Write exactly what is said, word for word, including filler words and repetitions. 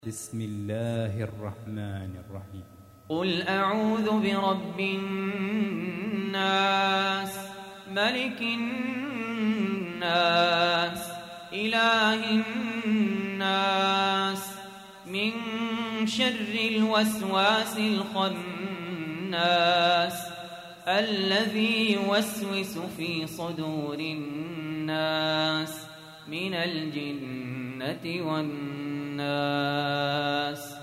بسم الله الرحمن الرحيم. قل أعوذ برب الناس ملك الناس إله الناس من شر الوسواس الخناس الذي يوسوس في صدور الناس من الجنة والناس.